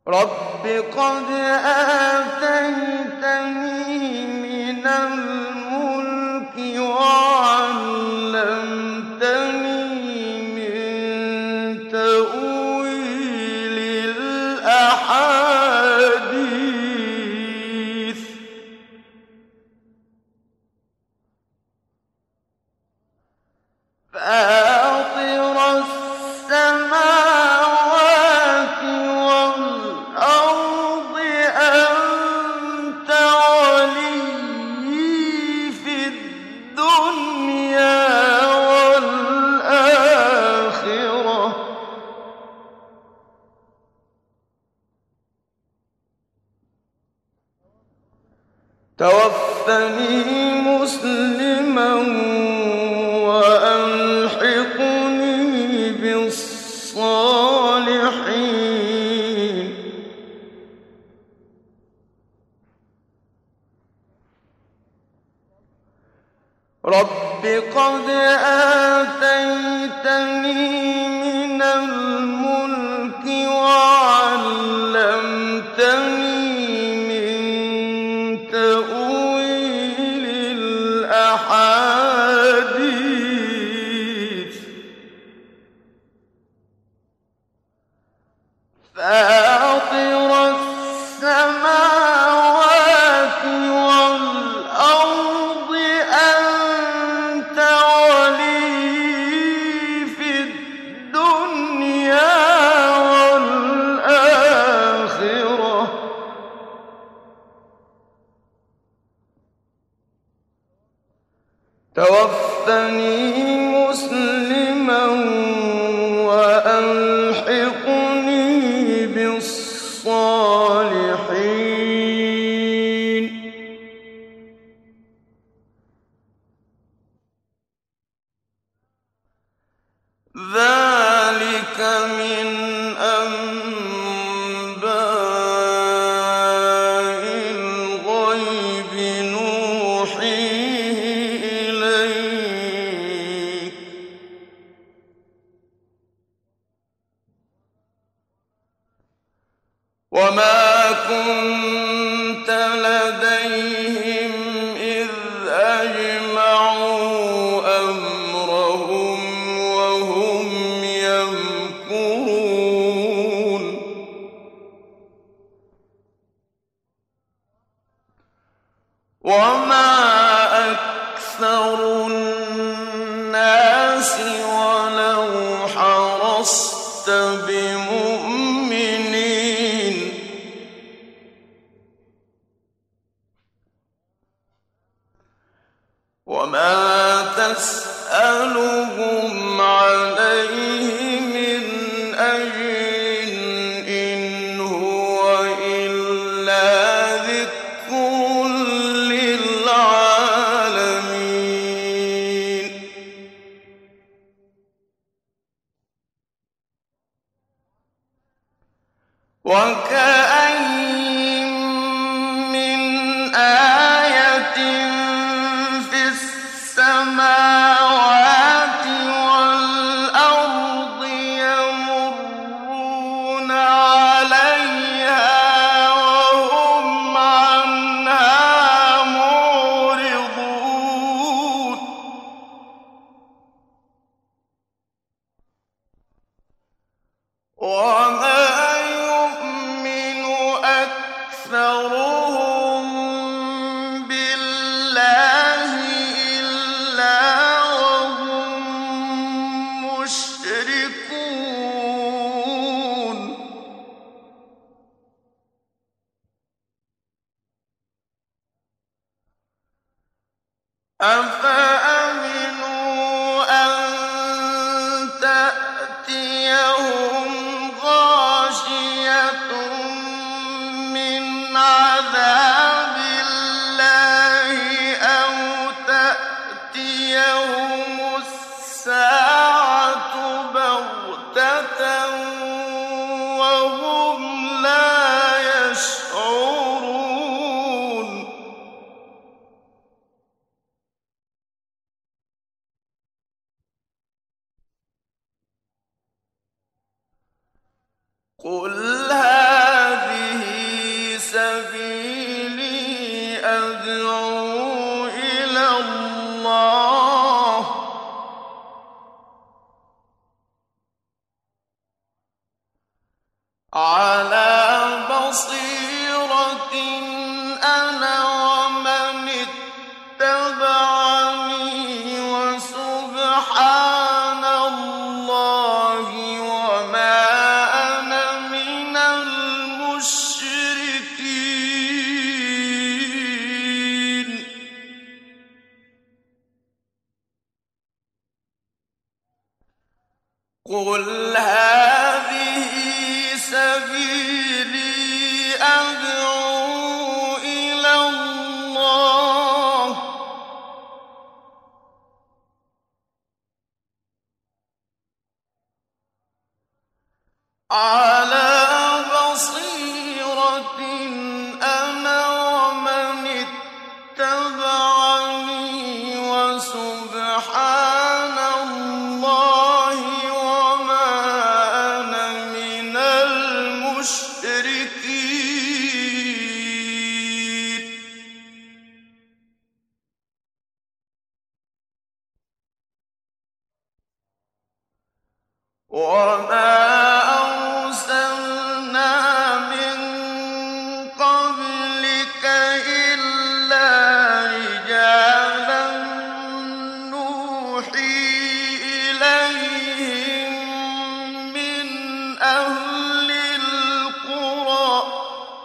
رب قد آتيتني من الملك وعلمتني من تأويل الأحاديث فاطر السماوات والأرض أنت ولي في الدنيا والآخرة توفني مسلما وألحقني بالصالحين رب قد آتيتني من الملك وعلمتني من تأويل الأحاديث فاطر السماوات والأرض أنت ولي في الدنيا والآخرة توفني مسلما وألحقني بالصالحين ذلك من أنباء الغيب نوحيه إليك وما كنت لديهم إذ أجمعوا أمرهم وهم يمكرون وما أكثر الناس ولو حرصت بمؤمنين وما تسألهم عليه من أجر إن هو إلا ذكر للعالمين وكأين من آية في السماوات والأرض يمرون عليها وهم عنها معرضون وما يؤمن أكثرهم بالله إلا وهم مشركون أفأمنوا أن تأتيهم غاشية من عذاب الله أو تأتيهم الساعة بغتة وهم لا يشعرون قل هذه عَلَىٰ بَصِيرَةٍ أَنَا وَمَنِ اتَّبَعَنِي ۖ وَسُبْحَانَ اللَّهِ وَمَا أَنَا مِنَ الْمُشْرِكِينَ. قُلْ هَٰذِهِ سَبِيلِي أَدْعُو إِلَى اللَّهِ ۚ عَلَىٰ بَصِيرَةٍ أَنَا وَمَنِ اتَّبَعَنِي ۖ وَسُبْحَانَ اللَّهِ وَمَا أَنَا مِنَ الْمُشْرِكِينَ. وَمَا أَرْسَلْنَا مِن قَبْلِكَ إِلَّا رِجَالًا نُّوحِي إِلَيْهِم مِّنْ أَهْلِ الْقُرَىٰ ۗ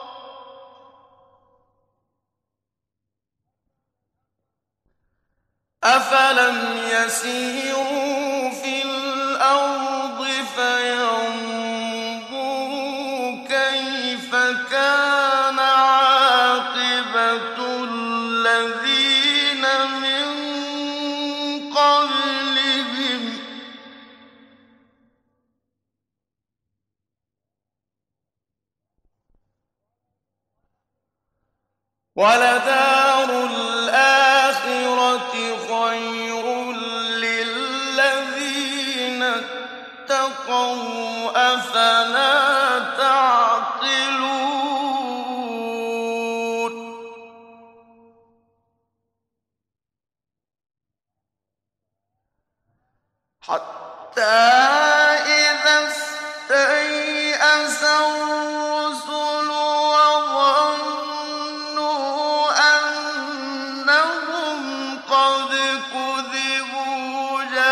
أَفَلَمْ يَسِيرُوا فِي الْأَرْضِ فَيَنظُرُوا كَيْفَ كَانَ عَاقِبَةُ الَّذِينَ مِن قَبْلِهِمْ ۚ وَلَدَارُ الْآخِرَةِ خَيْرٌ لِّلَّذِينَ اتَّقَوْا ۗ أَفَلَا تَعْقِلُونَ. حَتَّىٰ إِذَا اسْتَيْأَسَ الرُّسُلُ وَظَنُّوا أَنَّهُمْ قَدْ كُذِبُوا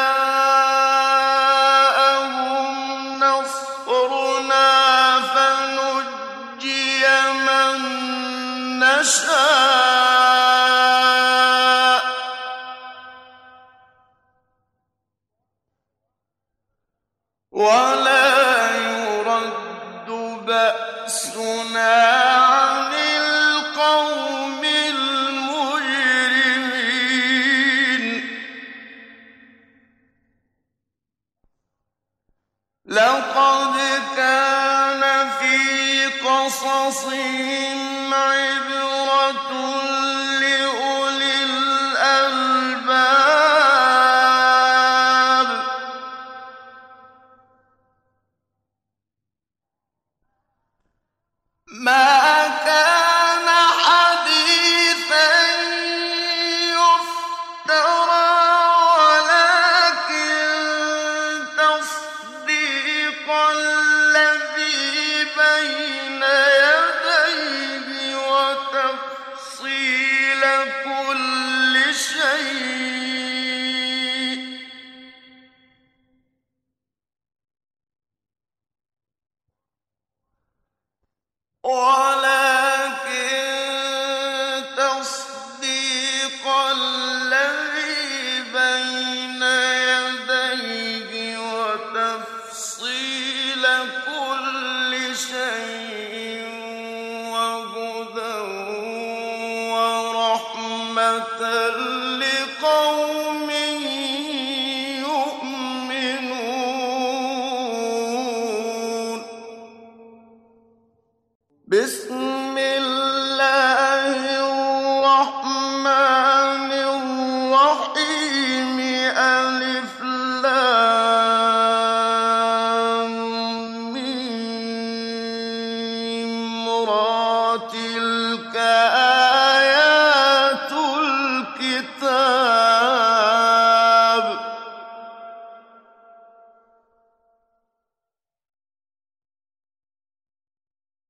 جَاءَهُمْ نَصْرُنَا فَنُجِّيَ مَن نَّشَاءُ ۖ وَلَا يُرَدُّ بَأْسُنَا عَنِ الْقَوْمِ الْمُجْرِمِينَ. لَقَدْ كَانَ فِي قَصَصِهِمْ عِبْرَةٌ لِّأُولِي الْأَلْبَابِ. مَا كَانَ حَدِيثًا يُفْتَرَىٰ، وَلَٰكِن تَصْدِيقَ الَّذِي بَيْنَ يَدَيْهِ وَتَفْصِيلَ كُلِّ شَيْءٍ ۚ وَهُدًى وَرَحْمَةً لِّقَوْمٍ يُؤْمِنُونَ. بِسْمِ اللَّهِ الرَّحْمَٰنِ الرَّحِيمِ. أَلِفْ لَامْ مِيمْ رَا. تِلْكَ آيَاتُ الْكِتَابِ.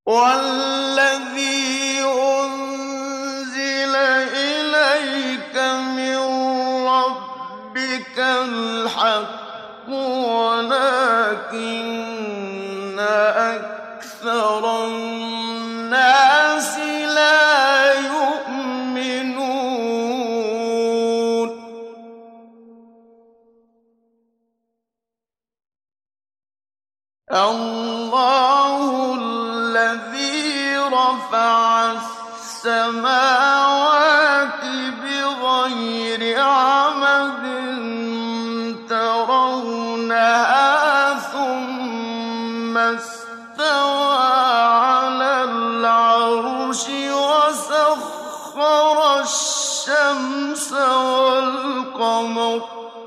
وَالَّذِي أُنزِلَ إِلَيْكَ مِن رَّبِّكَ الْحَقُّ وَلَٰكِنَّ أَكْثَرَ النَّاسِ لَا يُؤْمِنُونَ اللَّهُ الَّذِي رَفَعَ السَّمَاوَاتِ بِغَيْرِ عَمَدٍ تَرَوْنَهَا ثُمَّ اسْتَوَىٰ عَلَى الْعَرْشِ وَسَخَّرَ الشَّمْسَ وَالْقَمَرَ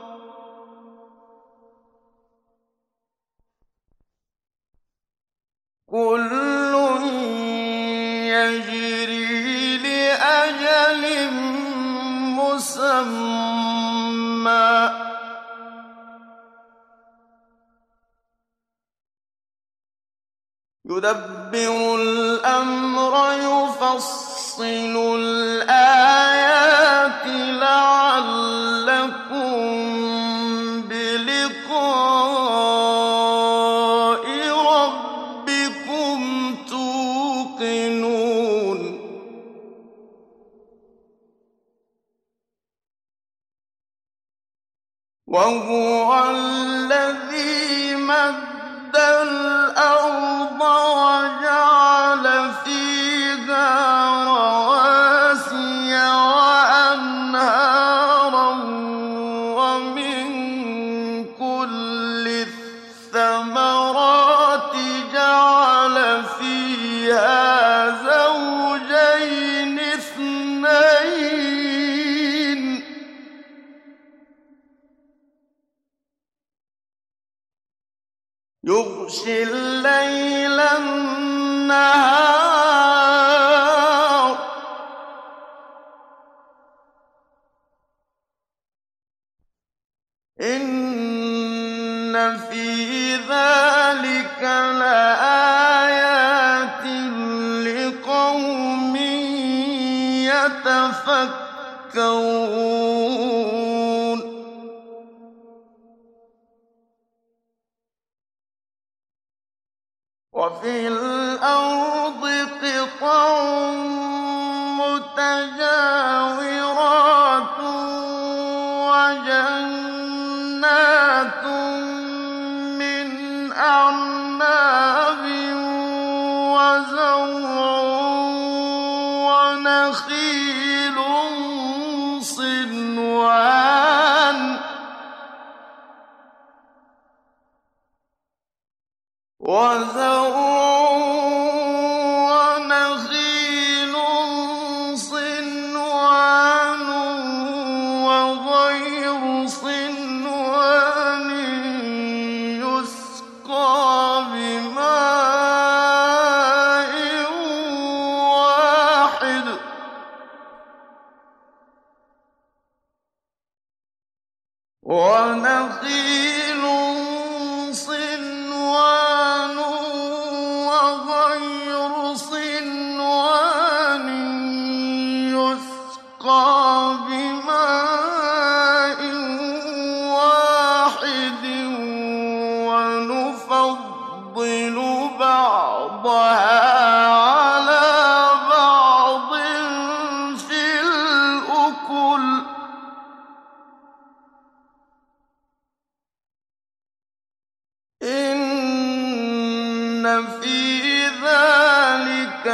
كُلٌّ يَجْرِي لِأَجَلٍ مُّسَمًّى ۚ يُدَبِّرُ الْأَمْرَ يُفَصِّلُ الْآيَاتِ لَعَلَّكُم بِلِقَاءِ رَبِّكُمْ تُوقِنُونَ وَهُوَ الَّذِي مَدَّ الْأَرْضَ وَجَعَلَ فِيهَا رَوَاسِيَ وَأَنْهَارًا وَمِن كُلِّ الثَّمَرَاتِ جَعَلَ فِيهَا زَوْجَيْنِ اثْنَيْنِ ۖ يُغْشِي اللَّيْلَ النَّهَارَ ۚ إِنَّ فِي ذَٰلِكَ لَآيَاتٍ لِّقَوْمٍ يَتَفَكَّرُونَ وَفِي الْأَرْضِ قِطَعٌ مُّتَجَاوِرَاتٌ وَجَنَّاتٌ مِّنْ أَعْنَابٍ وَزَرْعٌ وَنَخِيلٌ صِنْوَانٌ وَغَيْرُ صِنْوَانٍ يُسْقَىٰ بِمَاءٍ وَاحِدٍ وَنَخِيلٌ صِنْوَانٌ وَغَيْرُ صِنْوَانٍ يُسْقَىٰ بِمَاءٍ وَاحِدٍ وَنُفَضِّلُ بَعْضَهَا عَلَىٰ بَعْضٍ فِي الْأُكُلِ ۚ إِنَّ فِي ذَٰلِكَ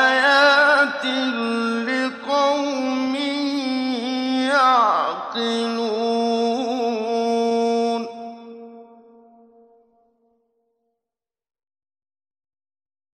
لَآيَاتٍ لِّقَوْمٍ يَعْقِلُونَ